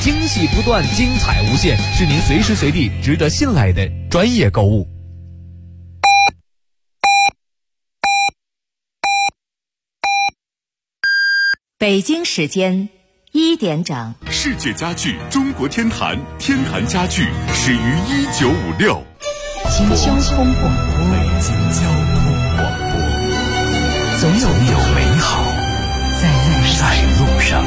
惊喜不断，精彩无限，是您随时随地值得信赖的专业购物。 北京时间1点整， 世界家具中国天坛，天坛家具始于1956。 京交通广播， 北京交通广播， 总有美好在路上。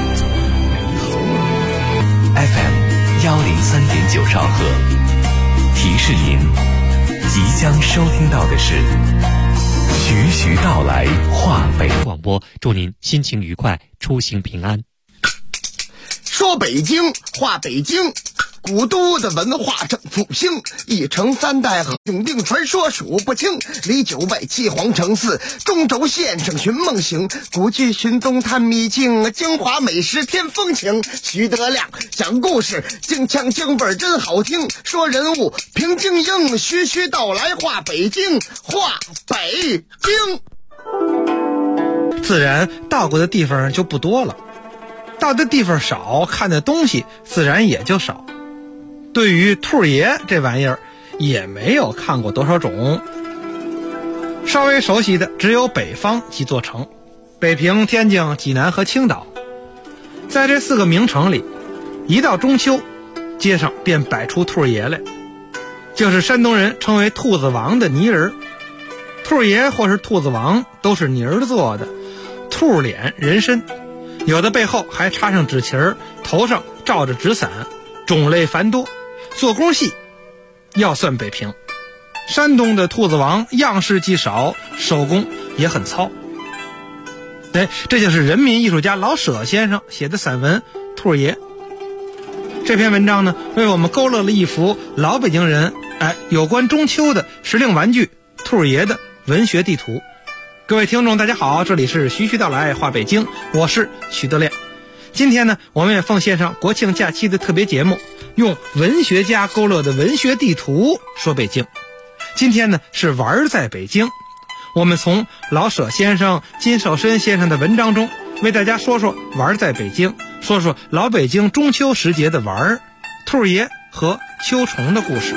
FM 103.9兆赫，提示您即将收听到的是徐徐道来话北广播，祝您心情愉快，出行平安。 说北京话北京，古都的文化正复兴，一城三代永定传说数不清。离九外七皇城寺，中轴线上寻梦行，古剧寻踪探秘境，京华美食添风情。徐德亮讲故事，京腔京味真好听，说人物评京英，徐徐道来话北京，话北京。 自然到过的地方就不多了，到的地方少，看的东西自然也就少。对于兔爷这玩意儿，也没有看过多少种。稍微熟悉的只有北方几座城，北平、天津、济南和青岛。在这4个名城里，一到中秋，街上便摆出兔爷来，就是山东人称为兔子王的泥人。兔爷或是兔子王都是泥儿做的，兔脸人身，有的背后还插上纸旗儿，头上罩着纸伞，种类繁多，做工细，要算北平。山东的兔子王样式既少，手工也很糙。这就是人民艺术家老舍先生写的散文《兔爷》。这篇文章呢，为我们勾勒了一幅老北京人有关中秋的时令玩具兔爷的文学地图。各位听众大家好，这里是徐徐道来话北京，我是徐德亮。今天呢，我们也奉献上国庆假期的特别节目，用文学家勾勒的文学地图说北京。今天呢，是玩在北京，我们从老舍先生、金守申先生的文章中，为大家说说玩在北京，说说老北京中秋时节的玩，兔爷和秋虫的故事。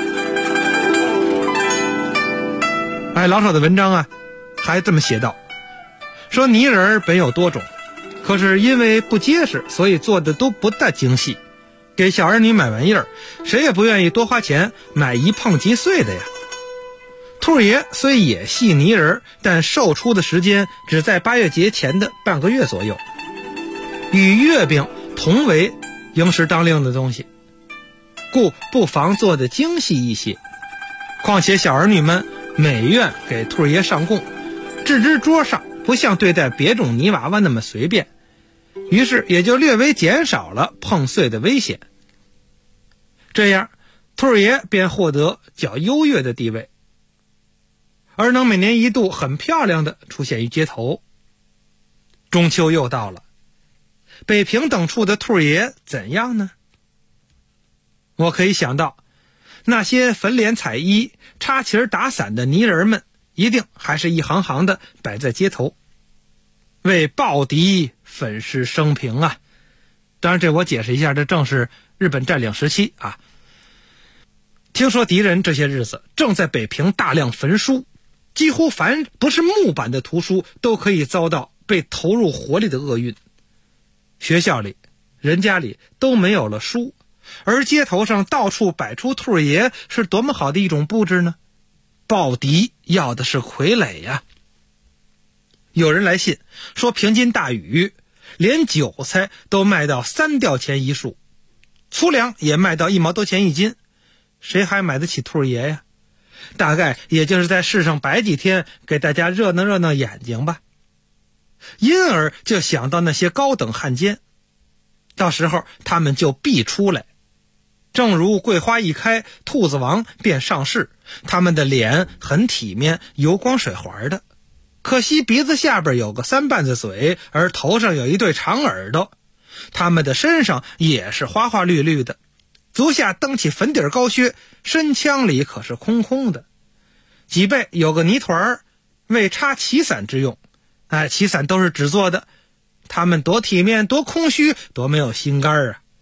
老舍的文章还这么写道，说泥人本有多种，可是因为不结实，所以做的都不大精细。给小儿女买玩意儿，谁也不愿意多花钱买一碰即碎的呀。兔爷虽也系泥人，但售出的时间只在8月节前的半个月左右，与月饼同为应时当令的东西，故不妨做得精细一些。况且小儿女们每愿给兔爷上供，置之桌上，不像对待别种泥娃娃那么随便，于是也就略微减少了碰碎的危险。这样兔爷便获得较优越的地位，而能每年一度很漂亮的出现于街头。中秋又到了，北平等处的兔爷怎样呢？我可以想到，那些粉脸彩衣、插旗打伞的泥人们，一定还是一行行的摆在街头，为暴敌粉饰生平啊。当然这我解释一下，这正是日本占领时期啊。听说敌人这些日子正在北平大量焚书，几乎凡不是木板的图书都可以遭到被投入火里的厄运。学校里、人家里都没有了书，而街头上到处摆出兔爷，是多么好的一种布置呢？暴敌要的是傀儡呀。有人来信说，平津大雨，连韭菜都卖到3吊钱一束，粗粮也卖到1毛多钱一斤，谁还买得起兔爷呀？大概也就是在市上摆几天，给大家热闹热闹眼睛吧。因而就想到那些高等汉奸，到时候他们就必出来。正如桂花一开，兔子王便上市，他们的脸很体面，油光水滑的，可惜鼻子下边有个3瓣子嘴，而头上有一对长耳朵。他们的身上也是花花绿绿的，足下蹬起粉底高靴，身腔里可是空空的，脊背有个泥团，为插旗伞之用。旗伞都是纸做的，他们多体面，多空虚，多没有心肝啊！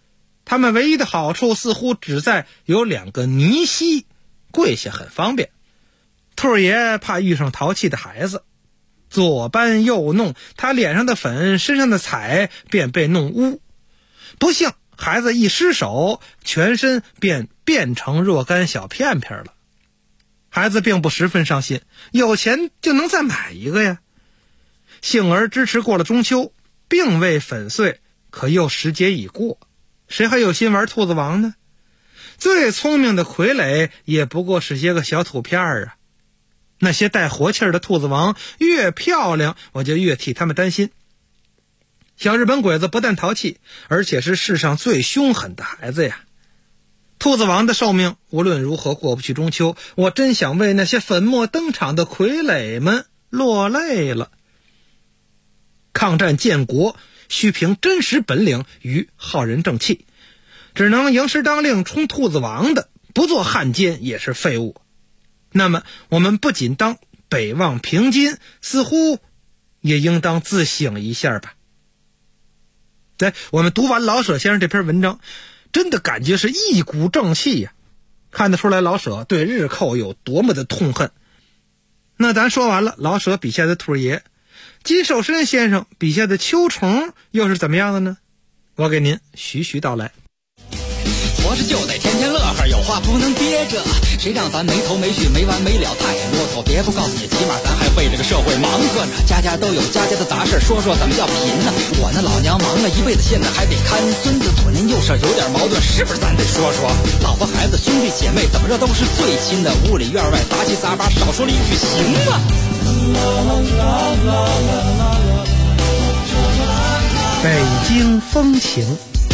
它们唯一的好处似乎只在有2个泥溪，跪下很方便。兔爷怕遇上淘气的孩子，左搬右弄，他脸上的粉，身上的彩便被弄污。不幸孩子一失手，全身便变成若干小片片了。孩子并不十分伤心，有钱就能再买一个呀。幸而支持过了中秋，并未粉碎，可又时节已过，谁还有心玩兔子王呢？最聪明的傀儡也不过是些个小土片啊。那些带活气儿的兔子王越漂亮，我就越替他们担心。小日本鬼子不但淘气，而且是世上最凶狠的孩子呀。兔子王的寿命无论如何过不去中秋，我真想为那些粉墨登场的傀儡们落泪了。抗战建国需凭真实本领与浩然正气，只能营师当令充兔子王的，不做汉奸也是废物。那么我们不仅当北望平津，似乎也应当自省一下吧。对，我们读完老舍先生这篇文章，真的感觉是一股正气呀，看得出来老舍对日寇有多么的痛恨。那咱说完了老舍笔下的兔爷，金寿申先生笔下的秋虫又是怎么样的呢？我给您徐徐道来。 活着就得天天乐呵，有话不能憋着，谁让咱没头没绪没完没了太啰嗦。别不告诉你，起码咱还为这个社会忙活呢。家家都有家家的杂事，说说怎么叫贫呢？我那老娘忙了一辈子，现在还得看孙子，左邻右舍有点矛盾，是不是咱得说说？老婆孩子兄弟姐妹怎么着都是最亲的，屋里院外杂七杂八，少说了一句行吗？ 北京风情。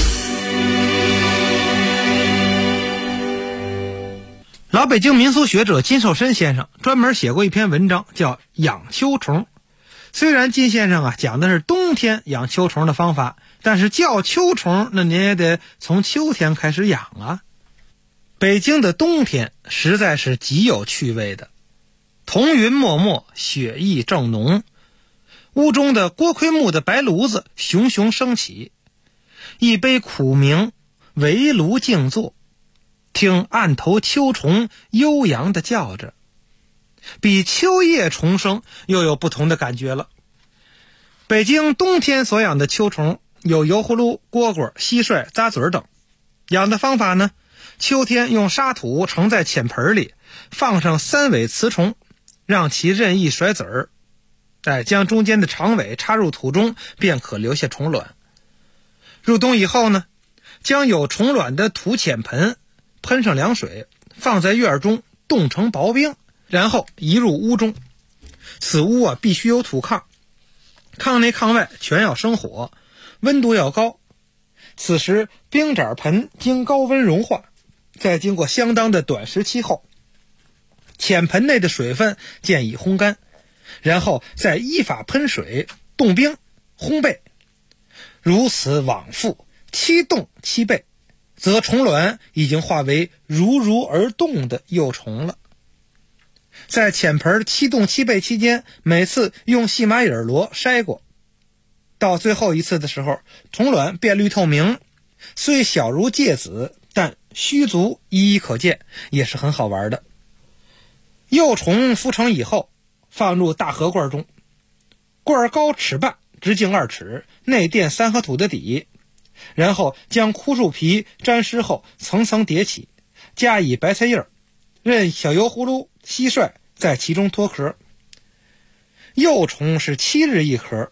老北京民俗学者金寿申先生专门写过一篇文章叫《养秋虫》。虽然金先生讲的是冬天养秋虫的方法，但是叫秋虫那您也得从秋天开始养啊。北京的冬天实在是极有趣味的，彤云漠漠，雪意正浓，屋中的锅盔木的白炉子熊熊升起，一杯苦茗，围炉静坐，听案头秋虫悠扬地叫着，比秋夜虫声又有不同的感觉了。北京冬天所养的秋虫有油葫芦、蝈蝈、蟋蟀、咂嘴等。养的方法呢，秋天用沙土盛在浅盆里，放上3尾雌虫，让其任意甩籽儿，将中间的长尾插入土中，便可留下虫卵。入冬以后呢，将有虫卵的土浅盆喷上凉水，放在院中冻成薄冰，然后移入屋中。此屋必须有土炕，炕内炕外全要生火，温度要高。此时冰盏盆经高温融化，再经过相当的短时期后，浅盆内的水分渐已烘干，然后再依法喷水、冻冰、烘焙，如此往复7冻7焙，则虫卵已经化为如如而动的幼虫了。在浅盆7冻7焙期间，每次用细麻眼螺筛过，到最后一次的时候，虫卵变绿透明，虽小如芥子，但须足一一可见，也是很好玩的。幼虫孵成以后，放入大盒罐中，罐高尺半，直径2尺，内垫3合土的底，然后将枯树皮沾湿后层层叠起，加以白菜叶，任小油葫芦、蟋蟀在其中脱壳。幼虫是7日一壳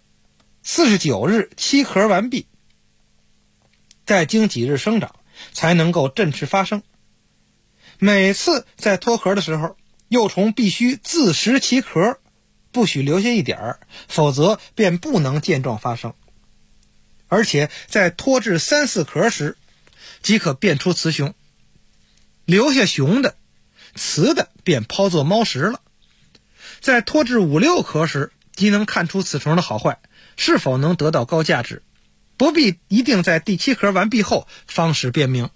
，49日7壳完毕，再经几日生长，才能够振翅发生。每次在脱壳的时候，幼虫必须自食其壳，不许留下一点儿，否则便不能健壮发生。而且在脱至3、4壳时，即可辨出雌雄，留下雄的，雌的便抛作猫食了。在脱至5、6壳时，即能看出此虫的好坏，是否能得到高价值，不必一定在第7壳完毕后方使辨明。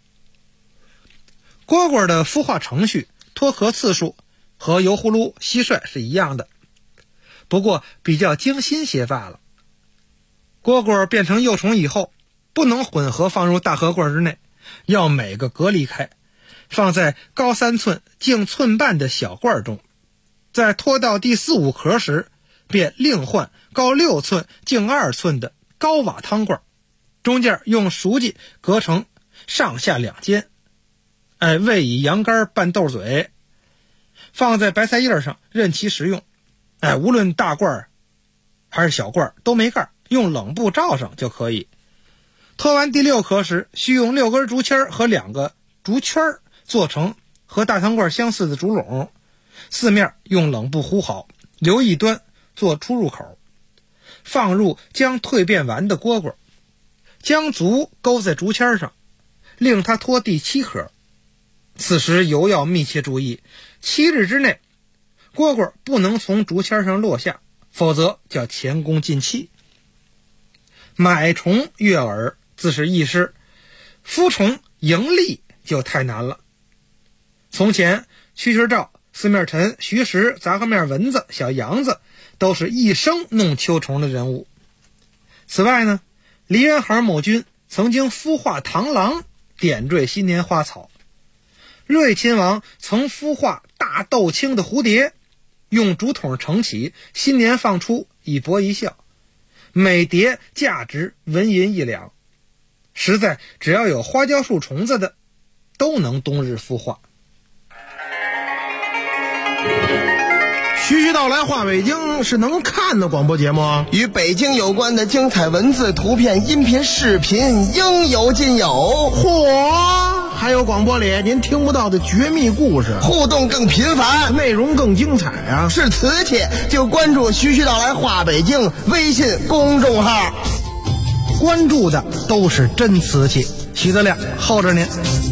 蝈蝈的孵化程序、脱壳次数和油葫芦、蟋蟀是一样的，不过比较精心些罢了。蝈蝈变成幼虫以后， 不能混合放入大荷罐之内，要每个隔离开，放在高3寸径寸半的小罐中。在拖到第4、5壳时，便另换高6寸径2寸的高瓦汤罐，中间用熟剂隔成上下2间，喂以羊肝拌豆嘴，放在白菜叶上任其食用。无论大罐还是小罐都没盖，用冷布罩上就可以。拖完第6壳时，需用6根竹签和2个竹圈做成和大汤罐相似的竹笼，四面用冷布糊好，留一端做出入口，放入将蜕变完的蝈蝈，将足勾在竹签上，令它拖第7壳。此时尤要密切注意，7日之内蝈蝈不能从竹签上落下，否则叫前功尽弃。买虫悦耳自是易事，孵虫盈利就太难了。从前蛐蛐罩、四面陈、徐石、杂合面蚊子、小羊子都是一生弄秋虫的人物。此外呢，梨园行某君曾经孵化螳螂，点缀新年花草。瑞亲王曾孵化大豆青的蝴蝶，用竹筒盛起，新年放出，一博一笑。每蝶价值文银1两，实在只要有花椒树虫子的，都能冬日孵化。 徐徐道来话北京是能看的广播节目， 与北京有关的精彩文字、图片、音频、视频应有尽有。 嚯！还有广播里您听不到的绝密故事， 互动更频繁， 内容更精彩啊！ 是瓷器就关注徐徐道来话北京微信公众号， 关注的都是真瓷器。徐德亮候着您。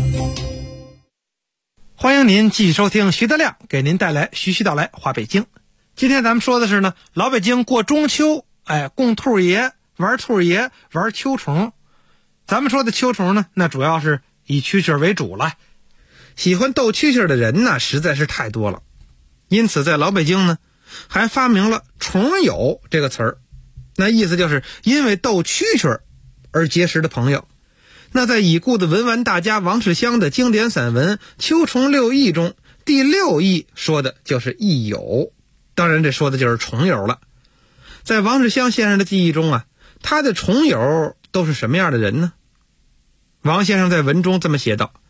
欢迎您继续收听徐德亮给您带来徐徐道来话北京。今天咱们说的是呢，老北京过中秋，供兔爷，玩兔爷，玩秋虫。咱们说的秋虫呢，那主要是以蛐蛐为主了。喜欢逗蛐蛐的人呢，实在是太多了，因此在老北京呢，还发明了虫友这个词儿。那意思就是因为逗蛐蛐而结识的朋友。那在已故的文玩大家王世襄的经典散文《秋虫6义》中，第6义说的就是益友，当然这说的就是虫友了。在王世襄先生的记忆中啊，他的虫友都是什么样的人呢？王先生在文中这么写道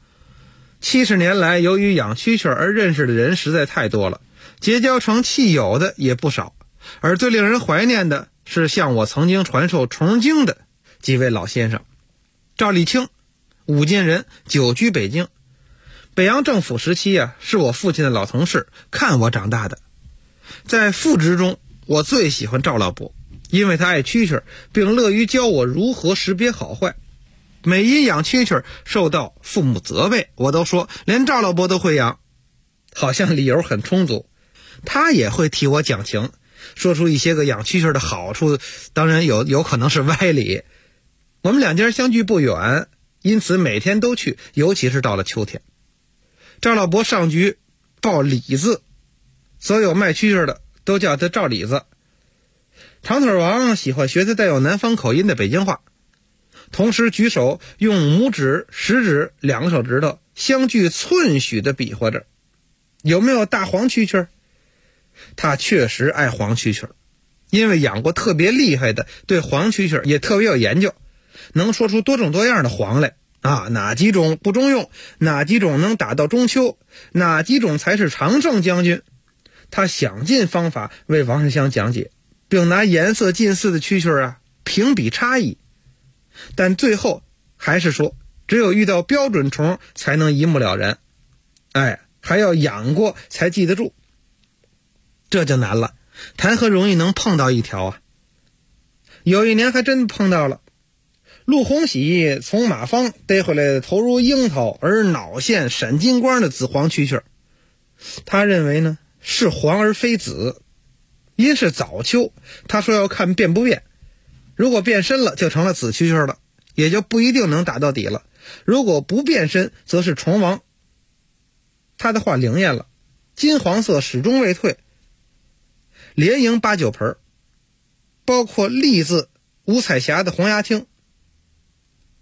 ：70年来，由于养蛐蛐而认识的人实在太多了，结交成契友的也不少，而最令人怀念的是向我曾经传授虫经的几位老先生。赵立清，武进人，久居北京。北洋政府时期啊，是我父亲的老同事，看我长大的。在父职中，我最喜欢赵老伯，因为他爱蛐蛐，并乐于教我如何识别好坏。每因养蛐蛐受到父母责备，我都说连赵老伯都会养，好像理由很充足。他也会替我讲情，说出一些个养蛐蛐的好处，当然有可能是歪理。我们两家相距不远，因此每天都去，尤其是到了秋天。赵老伯上局报李字，所有卖蛐蛐的都叫他赵李子。长腿王喜欢学他带有南方口音的北京话，同时举手用拇指、食指2个手指头相距寸许的比划着。有没有大黄蛐蛐？他确实爱黄蛐蛐，因为养过特别厉害的，对黄蛐蛐也特别有研究，能说出多种多样的黄来啊，哪几种不中用，哪几种能打到中秋，哪几种才是常胜将军。他想尽方法为王世襄讲解，并拿颜色近似的蛐蛐评比差异，但最后还是说只有遇到标准虫才能一目了然，还要养过才记得住，这就难了，谈何容易能碰到一条啊。有一年还真碰到了，陆鸿喜从马坊逮回来的头如樱桃而脑现闪金光的紫黄蛐蛐，他认为呢是黄而非紫，因是早秋，他说要看变不变，如果变深了就成了紫蛐蛐了，也就不一定能打到底了，如果不变深则是虫王。他的话灵验了，金黄色始终未退，连赢8、9盆，包括栗字、五彩霞的红牙青。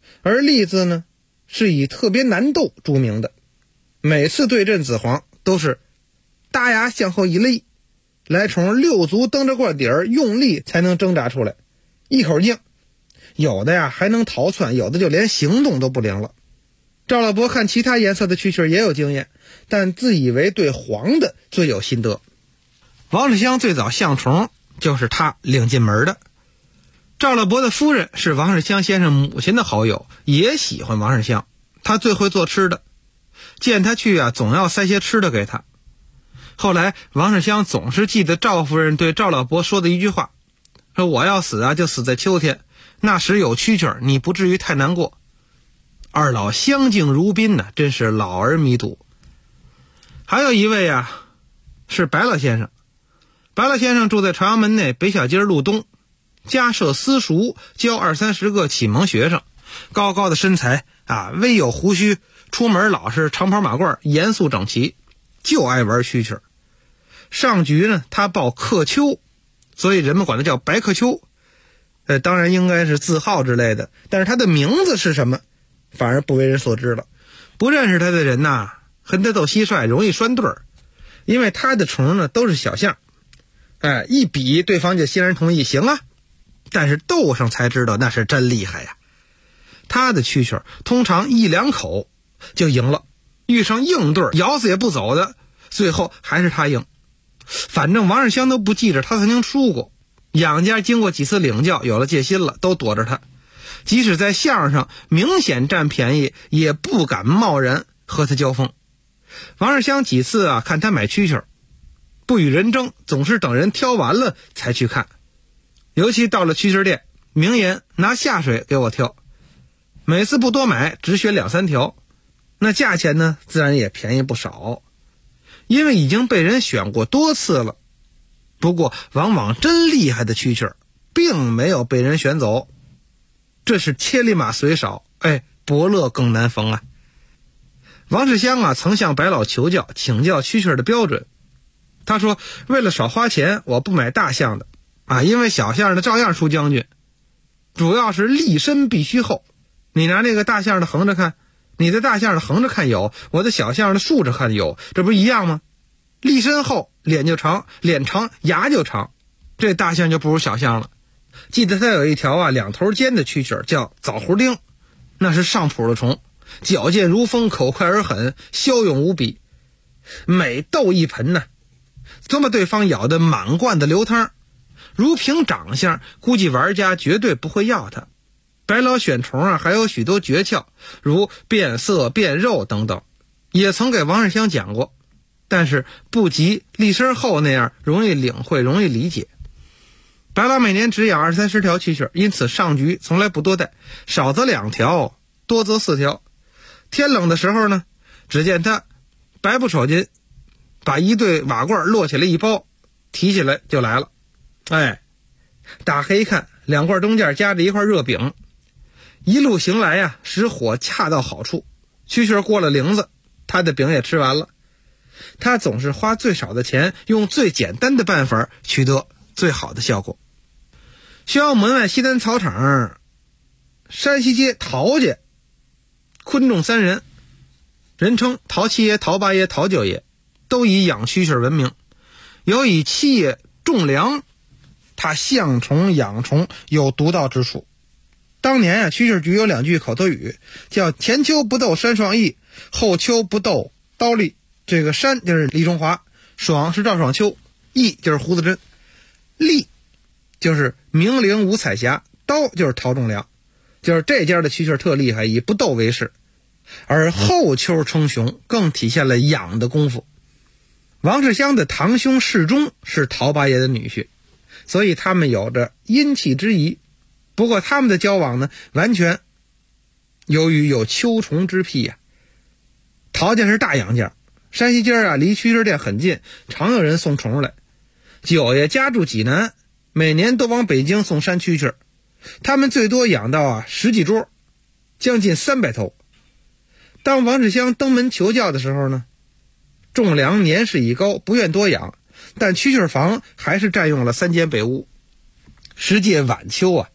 而栗子呢，是以特别难斗著名的，每次对阵子黄都是大牙向后一勒，来虫六足蹬着罐底儿，用力才能挣扎出来，一口劲，有的呀还能逃窜，有的就连行动都不灵了。赵老伯看其他颜色的蛐蛐也有经验，但自以为对黄的最有心得。王世襄最早相虫就是他领进门的。赵老伯的夫人是王世襄先生母亲的好友，也喜欢王世襄，他最会做吃的，见他去啊，总要塞些吃的给他。后来王世襄总是记得赵夫人对赵老伯说的一句话，说我要死啊就死在秋天，那时有蛐蛐，你不至于太难过。二老相敬如宾呢，真是老而弥笃。还有一位啊，是白老先生。白老先生住在朝阳门内北小街路东，家设私塾，教20-30个启蒙学生，高高的身材啊，微有胡须，出门老是长袍马褂，严肃整齐，就爱玩蛐蛐。上局呢，他报克秋，所以人们管他叫白克秋。当然应该是字号之类的，但是他的名字是什么，反而不为人所知了。不认识他的人呐，和他斗蟋蟀容易拴对儿，因为他的虫呢都是小象，一比对方就欣然同意，行啊。但是斗上才知道那是真厉害呀。他的蛐蛐通常1-2口就赢了，遇上硬对咬死也不走的，最后还是他赢。反正王世襄都不记着他曾经输过，养家经过几次领教，有了戒心了，都躲着他。即使在相上明显占便宜，也不敢贸然和他交锋。王世襄几次啊看他买蛐蛐，不与人争，总是等人挑完了才去看。尤其到了蛐蛐店，明言拿下水给我挑，每次不多买，只选2-3条，那价钱呢自然也便宜不少，因为已经被人选过多次了。不过往往真厉害的蛐蛐并没有被人选走，这是千里马随少，伯乐更难逢啊。王世襄啊曾向白老求教，请教蛐蛐的标准。他说为了少花钱，我不买大象的因为小象的照样出将军，主要是立身必须厚。你拿那个大象的横着看，你的大象的横着看有，我的小象的竖着看有，这不一样吗？立身厚，脸就长，脸长牙就长，这大象就不如小象了。记得他有一条2头尖的蛐蛐叫枣胡丁，那是上谱的虫，矫健如风，口快而狠，骁勇无比。每斗一盆呢，总把对方咬得满罐子流汤。如凭长相，估计玩家绝对不会要它。白老选虫还有许多诀窍，如变色、变肉等等，也曾给王世襄讲过，但是不及立身厚那样容易领会，容易理解。白老每年只养20-30条蛐蛐，因此上局从来不多带，少则2条，多则4条。天冷的时候呢，只见他白布手巾把一对瓦罐摞起来一包，提起来就来了。打开一看，2罐中间夹着一块热饼，一路行来使火恰到好处，蛐蛐过了铃子，他的饼也吃完了。他总是花最少的钱，用最简单的办法取得最好的效果。宣武门外西单草场，山西街陶家昆仲3人，人称陶七爷、陶八爷、陶九爷，都以养蛐蛐闻名。尤以七爷仲良，他相虫养虫有独到之处。当年蛐蛐局有2句口头语，叫前秋不斗山爽义，后秋不斗刀立。这个山就是李中华，爽是赵爽秋，义就是胡子珍，立就是明灵吴彩霞，刀就是陶仲良。就是这家的蛐蛐特厉害，以不斗为事。而后秋称雄更体现了养的功夫。王世襄的堂兄世忠是陶八爷的女婿，所以他们有着姻契之谊。不过他们的交往呢，完全由于有秋虫之癖陶家是大养家，山西街离蛐蛐店很近，常有人送虫来。九爷家住济南，每年都往北京送山蛐蛐，他们最多养到10几桌，将近300头。当王世襄登门求教的时候呢，仲良年事已高，不愿多养，但蛐蛐房还是占用了3间北屋。时届晚秋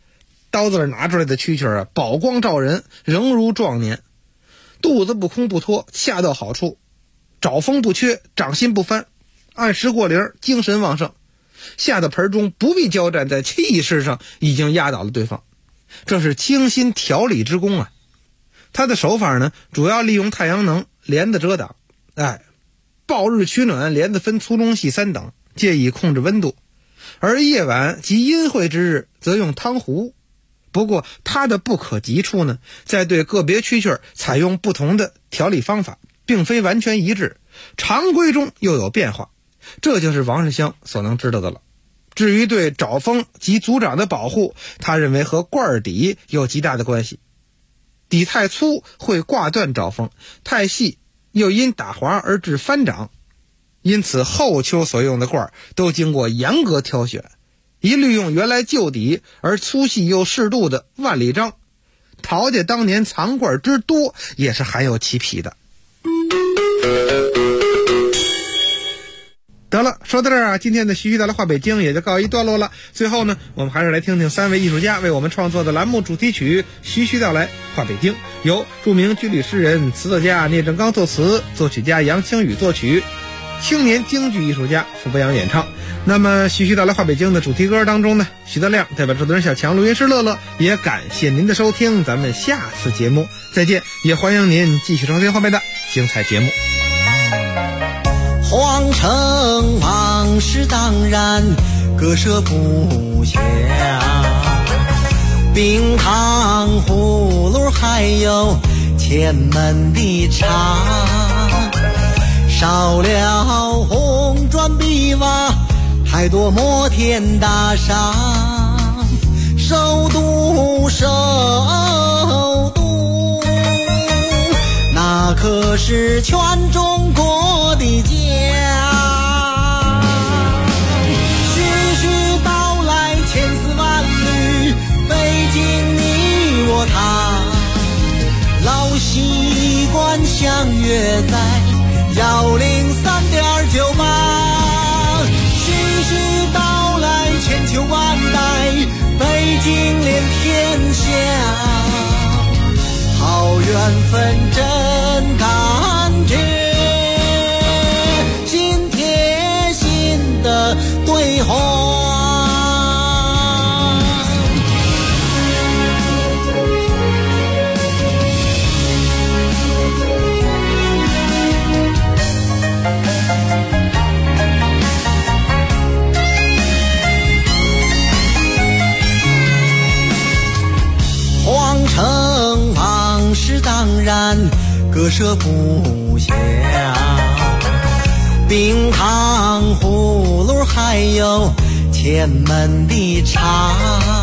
刀子拿出来的蛐蛐啊，宝光照人，仍如壮年，肚子不空不脱，恰到好处，找风不缺，掌心不翻，按时过铃，精神旺盛，下到盆中不必交战，在气势上已经压倒了对方，这是精心调理之功啊。他的手法呢，主要利用太阳能、帘子遮挡，暴日取暖，帘子分粗中细3等，借以控制温度，而夜晚及阴晦之日则用汤壶。不过它的不可及处呢，在对个别蛐蛐采用不同的调理方法，并非完全一致，常规中又有变化，这就是王世襄所能知道的了。至于对爪风及族长的保护，他认为和罐底有极大的关系。底太粗会挂断爪风，太细又因打滑而致翻掌，因此后秋所用的罐都经过严格挑选，一律用原来旧底而粗细又适度的万里章。陶家当年藏罐之多，也是含有其癖的。得了，说到这儿啊，今天的徐徐到了话北京也就告一段落了。最后呢，我们还是来听听3位艺术家为我们创作的栏目主题曲《徐徐到来话北京》，由著名军旅诗人、词作家聂正刚作词，作曲家杨清宇作曲，青年京剧艺术家傅博阳演唱。那么徐徐到来话北京的主题歌当中呢，徐德亮代表制作人小强、录音师乐乐，也感谢您的收听，咱们下次节目再见，也欢迎您继续收听后面的精彩节目。 皇城往事当然，割舍不下，冰糖葫芦还有前门的茶，少了红砖碧瓦，太多摩天大厦，首都首都，那可是全中国的家。徐徐道来千丝万缕，北京你我他，老习惯相约在103.98。徐徐道来千秋万代，北京连天下，好缘分真感觉，心贴心的对话。皇城往事当然割舍不下，冰糖葫芦还有前门的茶，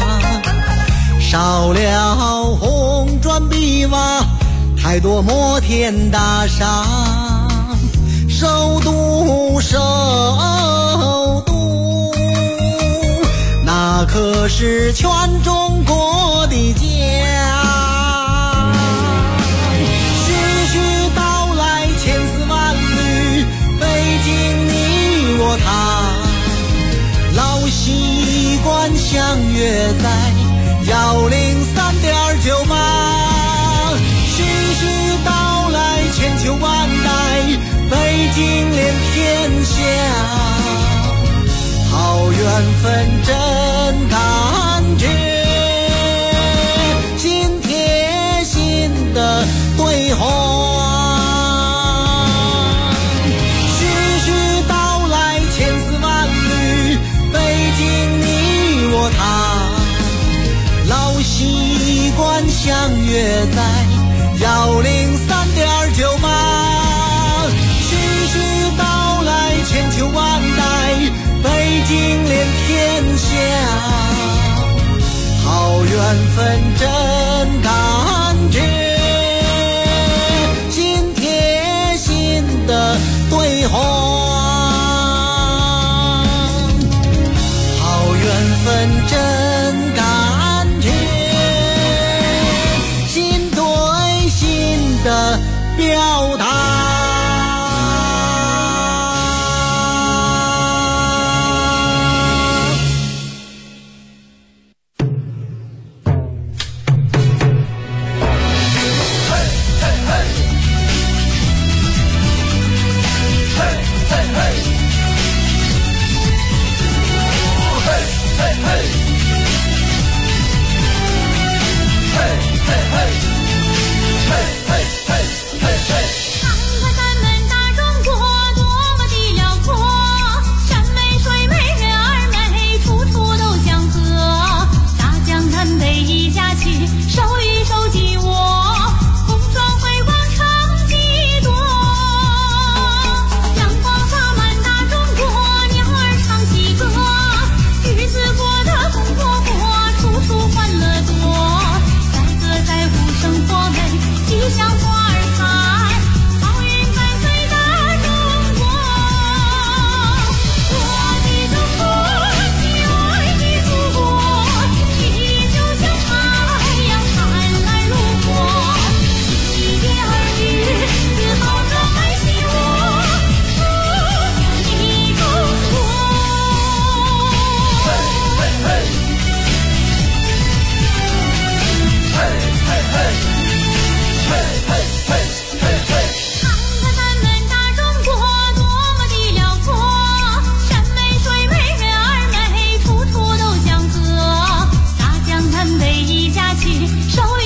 少了红砖碧瓦，太多摩天大厦，首都首都，那可是全中国的家。徐徐道来千丝万缕，北京你我他，老习惯相约在103.98。徐徐道来千秋万代，北京连天下，好缘分真感觉，心贴心的对话。徐徐道来千丝万缕，北京你我他，老习惯相约在103.98。徐徐道来千秋万代，北京连天下，好缘分真感觉，心贴心的对话。好缘分真感觉，心对心的表达。 起，手